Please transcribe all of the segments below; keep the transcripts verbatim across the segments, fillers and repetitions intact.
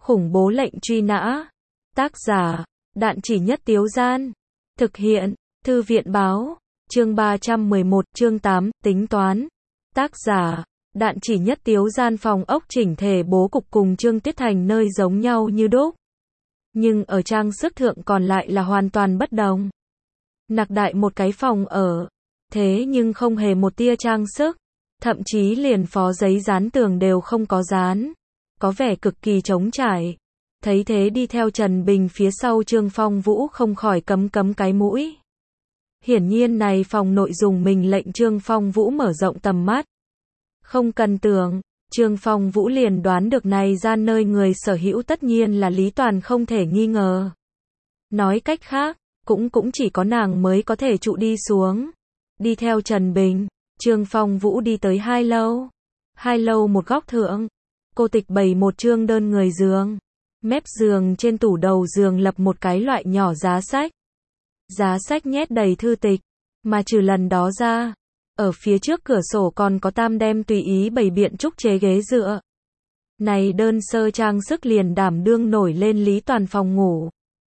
Khủng bố lệnh truy nã. Tác giả, Đạn Chỉ Nhất Tiếu Gian. Thực hiện, Thư viện Báo. Chương ba trăm mười một, chương tám, tính toán. Tác giả, Đạn Chỉ Nhất Tiếu Gian. Phòng ốc chỉnh thể bố cục cùng Trương Tuyết Thành nơi giống nhau như đúc. Nhưng ở trang sức thượng còn lại là hoàn toàn bất đồng. Nặc đại một cái phòng ở. Thế nhưng không hề một tia trang sức. Thậm chí liền phó giấy dán tường đều không có dán. Có vẻ cực kỳ trống trải. Thấy thế đi theo Trần Bình phía sau Trương Phong Vũ không khỏi cấm cấm cái mũi. Hiển nhiên này phòng nội dùng mình lệnh Trương Phong Vũ mở rộng tầm mắt. Không cần tưởng, Trương Phong Vũ liền đoán được này gian nơi người sở hữu tất nhiên là Lý Toàn không thể nghi ngờ. Nói cách khác, cũng cũng chỉ có nàng mới có thể trụ đi xuống. Đi theo Trần Bình, Trương Phong Vũ đi tới hai lâu. Hai lâu một góc thượng, cô tịch bày một trương đơn người giường. Mép giường trên tủ đầu giường lập một cái loại nhỏ giá sách. Giá sách nhét đầy thư tịch, mà trừ lần đó ra, ở phía trước cửa sổ còn có tam đem tùy ý bày biện trúc chế ghế dựa. Này đơn sơ trang sức liền đảm đương nổi lên Lý Toàn phòng ngủ.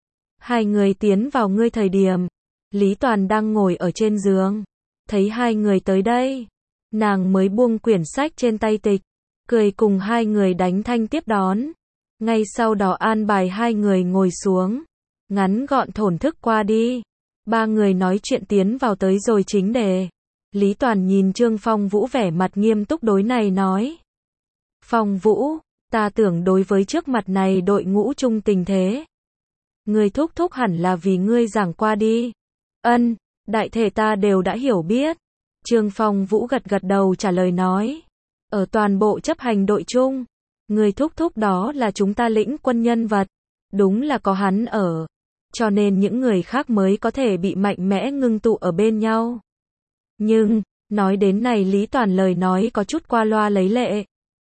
Hai người tiến vào ngươi thời điểm, Lý Toàn đang ngồi ở trên giường. Thấy hai người tới đây, nàng mới buông quyển sách trên tay tịch, cười cùng hai người đánh thanh tiếp đón. Ngay sau đó an bài hai người ngồi xuống, ngắn gọn thổn thức qua đi. Ba người nói chuyện tiến vào tới rồi chính đề. Lý Toàn nhìn Trương Phong Vũ vẻ mặt nghiêm túc đối này nói. Phong Vũ, ta tưởng đối với trước mặt này đội ngũ chung tình thế. Ngươi thúc thúc hẳn là vì ngươi giảng qua đi. Ân, đại thể ta đều đã hiểu biết. Trương Phong Vũ gật gật đầu trả lời nói. Ở toàn bộ chấp hành đội chung, người thúc thúc đó là chúng ta lĩnh quân nhân vật. Đúng là có hắn ở. Cho nên những người khác mới có thể bị mạnh mẽ ngưng tụ ở bên nhau. Nhưng, nói đến này Lý Toàn lời nói có chút qua loa lấy lệ.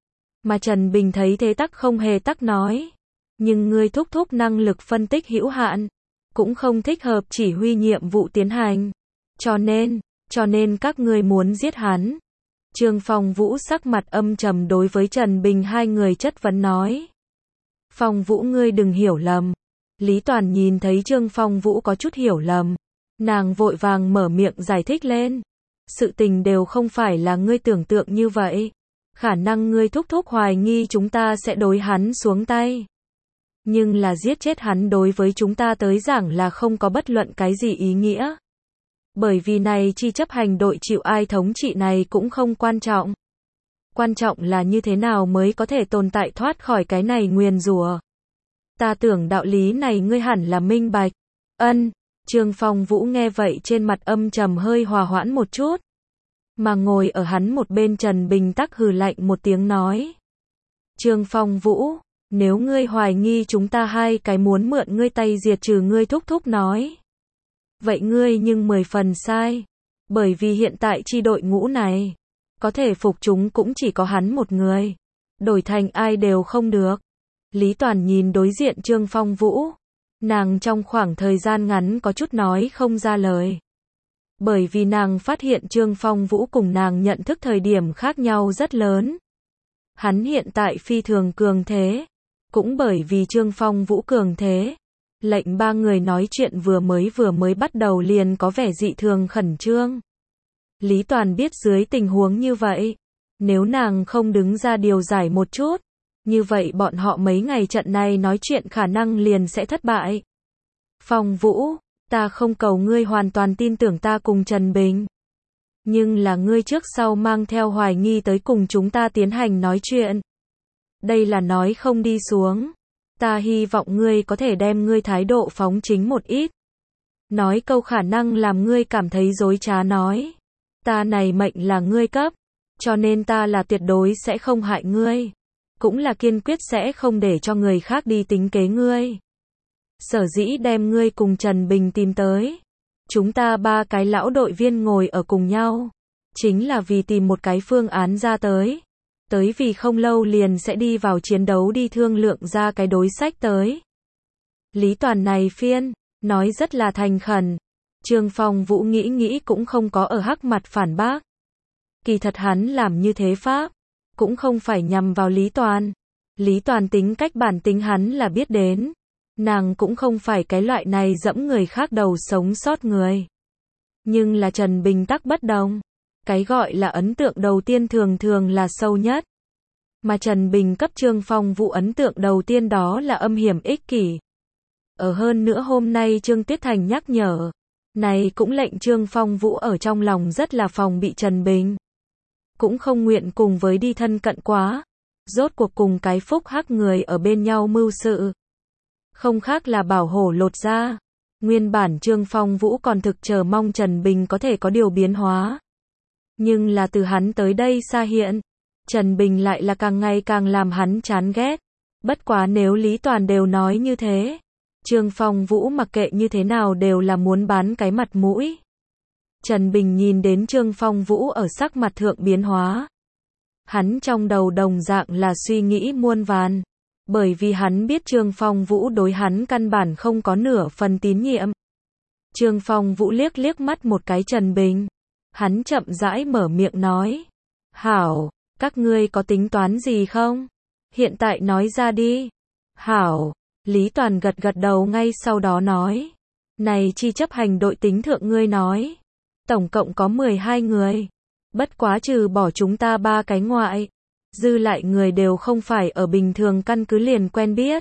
Mà Trần Bình thấy thế tắc không hề tắc nói. Nhưng người thúc thúc năng lực phân tích hữu hạn. Cũng không thích hợp chỉ huy nhiệm vụ tiến hành. Cho nên, cho nên các ngươi muốn giết hắn. Trương Phong Vũ sắc mặt âm trầm đối với Trần Bình hai người chất vấn nói. Phong Vũ ngươi đừng hiểu lầm. Lý Toàn nhìn thấy Trương Phong Vũ có chút hiểu lầm. Nàng vội vàng mở miệng giải thích lên. Sự tình đều không phải là ngươi tưởng tượng như vậy. Khả năng ngươi thúc thúc hoài nghi chúng ta sẽ đối hắn xuống tay. Nhưng là giết chết hắn đối với chúng ta tới giảng là không có bất luận cái gì ý nghĩa. Bởi vì này chi chấp hành đội chịu ai thống trị này cũng không quan trọng. Quan trọng là như thế nào mới có thể tồn tại thoát khỏi cái này nguyền rủa. Ta tưởng đạo lý này ngươi hẳn là minh bạch. Ân, Trương Phong Vũ nghe vậy trên mặt âm trầm hơi hòa hoãn một chút. Mà ngồi ở hắn một bên Trần Bình tắc hừ lạnh một tiếng nói. Trương Phong Vũ, nếu ngươi hoài nghi chúng ta hai cái muốn mượn ngươi tay diệt trừ ngươi thúc thúc nói. Vậy ngươi nhưng mười phần sai. Bởi vì hiện tại chi đội ngũ này, có thể phục chúng cũng chỉ có hắn một người. Đổi thành ai đều không được. Lý Toàn nhìn đối diện Trương Phong Vũ. Nàng trong khoảng thời gian ngắn có chút nói không ra lời. Bởi vì nàng phát hiện Trương Phong Vũ cùng nàng nhận thức thời điểm khác nhau rất lớn. Hắn hiện tại phi thường cường thế. Cũng bởi vì Trương Phong Vũ cường thế. Lệnh ba người nói chuyện vừa mới vừa mới bắt đầu liền có vẻ dị thường khẩn trương. Lý Toàn biết dưới tình huống như vậy. Nếu nàng không đứng ra điều giải một chút. Như vậy bọn họ mấy ngày trận này nói chuyện khả năng liền sẽ thất bại. Phong Vũ, ta không cầu ngươi hoàn toàn tin tưởng ta cùng Trần Bình. Nhưng là ngươi trước sau mang theo hoài nghi tới cùng chúng ta tiến hành nói chuyện. Đây là nói không đi xuống. Ta hy vọng ngươi có thể đem ngươi thái độ phóng chính một ít. Nói câu khả năng làm ngươi cảm thấy dối trá nói. Ta này mệnh là ngươi cấp. Cho nên ta là tuyệt đối sẽ không hại ngươi. Cũng là kiên quyết sẽ không để cho người khác đi tính kế ngươi. Sở dĩ đem ngươi cùng Trần Bình tìm tới. Chúng ta ba cái lão đội viên ngồi ở cùng nhau. Chính là vì tìm một cái phương án ra tới. Tới vì không lâu liền sẽ đi vào chiến đấu đi thương lượng ra cái đối sách tới. Lý Toàn này phiên, nói rất là thành khẩn. Trương Phong Vũ nghĩ nghĩ cũng không có ở hắc mặt phản bác. Kỳ thật hắn làm như thế pháp. Cũng không phải nhằm vào Lý Toàn. Lý Toàn tính cách bản tính hắn là biết đến. Nàng cũng không phải cái loại này dẫm người khác đầu sống sót người. Nhưng là Trần Bình tắc bất đồng. Cái gọi là ấn tượng đầu tiên thường thường là sâu nhất. Mà Trần Bình cấp Trương Phong Vũ ấn tượng đầu tiên đó là âm hiểm ích kỷ. Ở hơn nữa hôm nay Trương Tuyết Thành nhắc nhở. Này cũng lệnh Trương Phong Vũ ở trong lòng rất là phòng bị Trần Bình. Cũng không nguyện cùng với đi thân cận quá. Rốt cuộc cùng cái phúc hắc người ở bên nhau mưu sự. Không khác là bảo hổ lột ra. Nguyên bản Trương Phong Vũ còn thực chờ mong Trần Bình có thể có điều biến hóa. Nhưng là từ hắn tới đây xa hiện. Trần Bình lại là càng ngày càng làm hắn chán ghét. Bất quá nếu Lý Toàn đều nói như thế. Trương Phong Vũ mặc kệ như thế nào đều là muốn bán cái mặt mũi. Trần Bình nhìn đến Trương Phong Vũ ở sắc mặt thượng biến hóa. Hắn trong đầu đồng dạng là suy nghĩ muôn vàn. Bởi vì hắn biết Trương Phong Vũ đối hắn căn bản không có nửa phần tín nhiệm. Trương Phong Vũ liếc liếc mắt một cái Trần Bình. Hắn chậm rãi mở miệng nói. Hảo, các ngươi có tính toán gì không? Hiện tại nói ra đi. Hảo, Lý Toàn gật gật đầu ngay sau đó nói. Này chi chấp hành đội tính thượng ngươi nói. Tổng cộng có mười hai người. Bất quá trừ bỏ chúng ta ba cái ngoại. Dư lại người đều không phải ở bình thường căn cứ liền quen biết.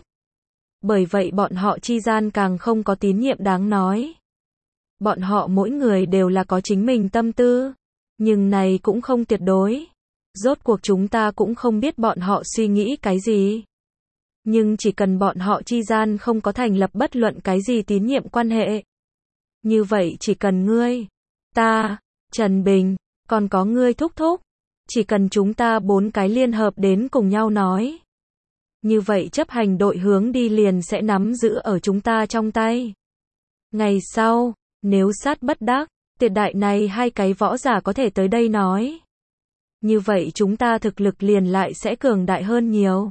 Bởi vậy bọn họ chi gian càng không có tín nhiệm đáng nói. Bọn họ mỗi người đều là có chính mình tâm tư. Nhưng này cũng không tuyệt đối. Rốt cuộc chúng ta cũng không biết bọn họ suy nghĩ cái gì. Nhưng chỉ cần bọn họ chi gian không có thành lập bất luận cái gì tín nhiệm quan hệ. Như vậy chỉ cần ngươi, ta, Trần Bình, còn có ngươi thúc thúc. Chỉ cần chúng ta bốn cái liên hợp đến cùng nhau nói. Như vậy chấp hành đội hướng đi liền sẽ nắm giữ ở chúng ta trong tay. Ngày sau, nếu sát bất đắc, tuyệt đại này hai cái võ giả có thể tới đây nói. Như vậy chúng ta thực lực liền lại sẽ cường đại hơn nhiều.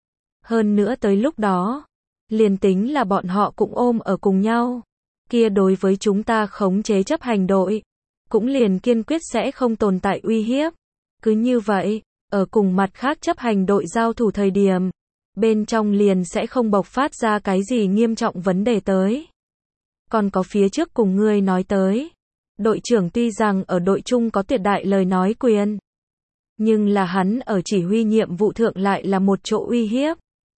Hơn nữa tới lúc đó, liền tính là bọn họ cũng ôm ở cùng nhau. Kia đối với chúng ta khống chế chấp hành đội, cũng liền kiên quyết sẽ không tồn tại uy hiếp. Cứ như vậy, ở cùng mặt khác chấp hành đội giao thủ thời điểm, bên trong liền sẽ không bộc phát ra cái gì nghiêm trọng vấn đề tới. Còn có phía trước cùng ngươi nói tới, đội trưởng tuy rằng ở đội chung có tuyệt đại lời nói quyền, nhưng là hắn ở chỉ huy nhiệm vụ thượng lại là một chỗ uy hiếp.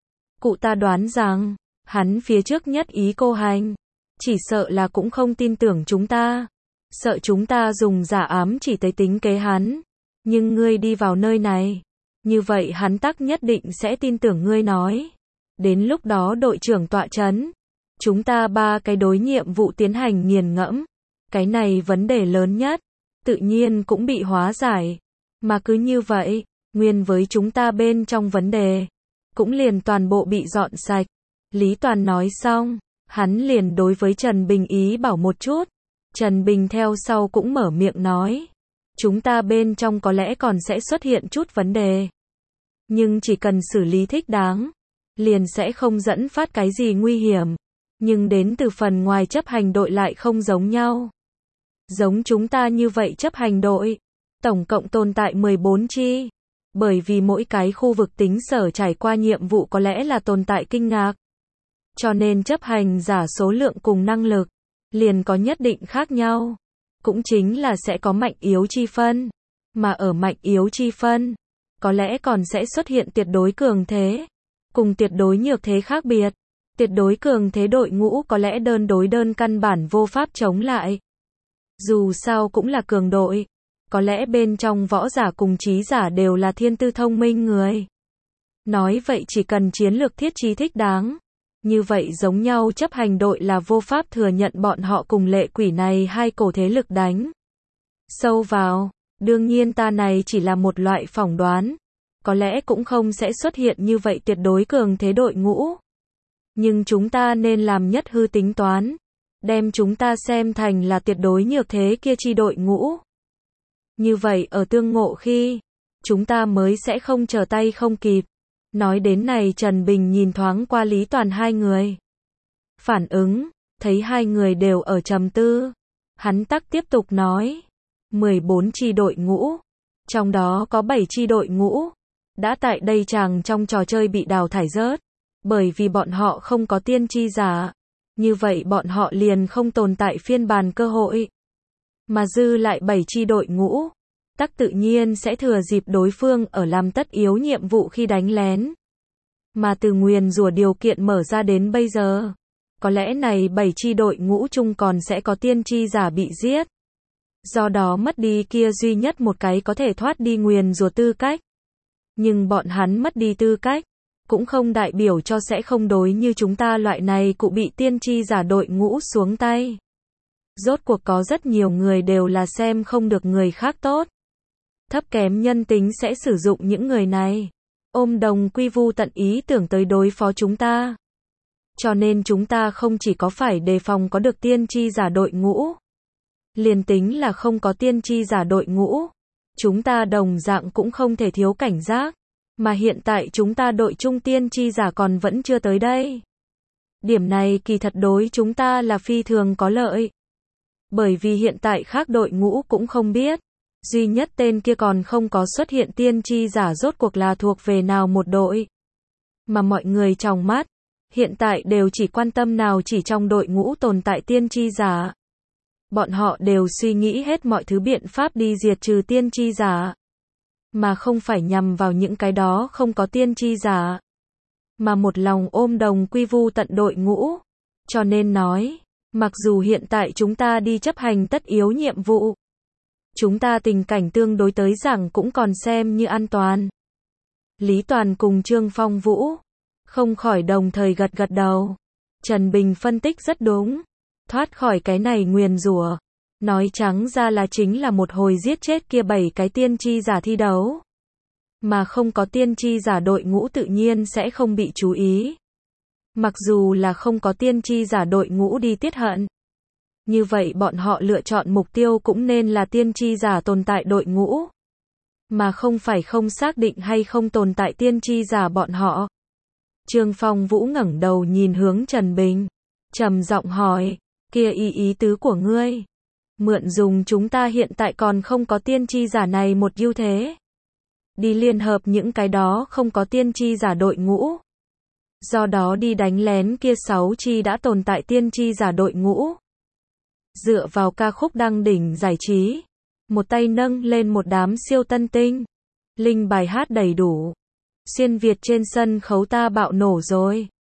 Cụ ta đoán rằng, hắn phía trước nhất ý cô hành, chỉ sợ là cũng không tin tưởng chúng ta, sợ chúng ta dùng giả ám chỉ tới tính kế hắn. Nhưng ngươi đi vào nơi này, như vậy hắn tắc nhất định sẽ tin tưởng ngươi nói. Đến lúc đó đội trưởng tọa chấn, chúng ta ba cái đối nhiệm vụ tiến hành nghiền ngẫm. Cái này vấn đề lớn nhất, tự nhiên cũng bị hóa giải. Mà cứ như vậy, nguyên với chúng ta bên trong vấn đề, cũng liền toàn bộ bị dọn sạch. Lý Toàn nói xong, hắn liền đối với Trần Bình ý bảo một chút. Trần Bình theo sau cũng mở miệng nói. Chúng ta bên trong có lẽ còn sẽ xuất hiện chút vấn đề. Nhưng chỉ cần xử lý thích đáng, liền sẽ không dẫn phát cái gì nguy hiểm. Nhưng đến từ phần ngoài chấp hành đội lại không giống nhau. Giống chúng ta như vậy chấp hành đội, tổng cộng tồn tại mười bốn chi. Bởi vì mỗi cái khu vực tính sở trải qua nhiệm vụ có lẽ là tồn tại kinh ngạc. Cho nên chấp hành giả số lượng cùng năng lực, liền có nhất định khác nhau. Cũng chính là sẽ có mạnh yếu chi phân. Mà ở mạnh yếu chi phân, có lẽ còn sẽ xuất hiện tuyệt đối cường thế. Cùng tuyệt đối nhược thế khác biệt. Tuyệt đối cường thế đội ngũ có lẽ đơn đối đơn căn bản vô pháp chống lại. Dù sao cũng là cường đội. Có lẽ bên trong võ giả cùng trí giả đều là thiên tư thông minh người. Nói vậy chỉ cần chiến lược thiết trí thích đáng. Như vậy giống nhau chấp hành đội là vô pháp thừa nhận bọn họ cùng lệ quỷ này hai cổ thế lực đánh sâu vào. Đương nhiên ta này chỉ là một loại phỏng đoán. Có lẽ cũng không sẽ xuất hiện như vậy tuyệt đối cường thế đội ngũ. Nhưng chúng ta nên làm nhất hư tính toán. Đem chúng ta xem thành là tuyệt đối nhược thế kia chi đội ngũ. Như vậy ở tương ngộ khi, chúng ta mới sẽ không trở tay không kịp. Nói đến này Trần Bình nhìn thoáng qua Lý Toàn hai người. Phản ứng, thấy hai người đều ở trầm tư. Hắn tắc tiếp tục nói. mười bốn chi đội ngũ. Trong đó có bảy chi đội ngũ. đã tại đây chàng trong trò chơi bị đào thải rớt, bởi vì bọn họ không có tiên tri giả. Như vậy bọn họ liền không tồn tại phiên bản cơ hội. Mà dư lại bảy chi đội ngũ, tắc tự nhiên sẽ thừa dịp đối phương ở làm tất yếu nhiệm vụ khi đánh lén. Mà từ nguyền rủa điều kiện mở ra đến bây giờ, có lẽ này bảy chi đội ngũ chung còn sẽ có tiên tri giả bị giết. Do đó mất đi kia duy nhất một cái có thể thoát đi nguyền rủa tư cách. Nhưng bọn hắn mất đi tư cách, cũng không đại biểu cho sẽ không đối như chúng ta loại này cụ bị tiên tri giả đội ngũ xuống tay. Rốt cuộc có rất nhiều người đều là xem không được người khác tốt. Thấp kém nhân tính sẽ sử dụng những người này, ôm đồng quy vu tận ý tưởng tới đối phó chúng ta. Cho nên chúng ta không chỉ có phải đề phòng có được tiên tri giả đội ngũ, liền tính là không có tiên tri giả đội ngũ, chúng ta đồng dạng cũng không thể thiếu cảnh giác. Mà hiện tại chúng ta đội trung tiên tri giả còn vẫn chưa tới đây. Điểm này kỳ thật đối chúng ta là phi thường có lợi. Bởi vì hiện tại khác đội ngũ cũng không biết, duy nhất tên kia còn không có xuất hiện tiên tri giả rốt cuộc là thuộc về nào một đội. Mà mọi người trong mắt, hiện tại đều chỉ quan tâm nào chỉ trong đội ngũ tồn tại tiên tri giả. Bọn họ đều suy nghĩ hết mọi thứ biện pháp đi diệt trừ tiên tri giả. Mà không phải nhằm vào những cái đó không có tiên tri giả. Mà một lòng ôm đồng quy vu tận đội ngũ. Cho nên nói, mặc dù hiện tại chúng ta đi chấp hành tất yếu nhiệm vụ, chúng ta tình cảnh tương đối tới rằng cũng còn xem như an toàn. Lý Toàn cùng Trương Phong Vũ không khỏi đồng thời gật gật đầu. Trần Bình phân tích rất đúng. Thoát khỏi cái này nguyền rủa, nói trắng ra là chính là một hồi giết chết kia bảy cái tiên tri giả thi đấu. Mà không có tiên tri giả đội ngũ tự nhiên sẽ không bị chú ý. Mặc dù là không có tiên tri giả đội ngũ đi tiết hận. Như vậy bọn họ lựa chọn mục tiêu cũng nên là tiên tri giả tồn tại đội ngũ. Mà không phải không xác định hay không tồn tại tiên tri giả bọn họ. Trương Phong Vũ ngẩng đầu nhìn hướng Trần Bình, trầm giọng hỏi, kia ý ý tứ của ngươi. Mượn dùng chúng ta hiện tại còn không có tiên tri giả này một ưu thế. Đi liên hợp những cái đó không có tiên tri giả đội ngũ. Do đó đi đánh lén kia sáu chi đã tồn tại tiên tri giả đội ngũ. Dựa vào ca khúc đăng đỉnh giải trí, một tay nâng lên một đám siêu tân tinh. Linh bài hát đầy đủ. Xuyên Việt trên sân khấu ta bạo nổ rồi.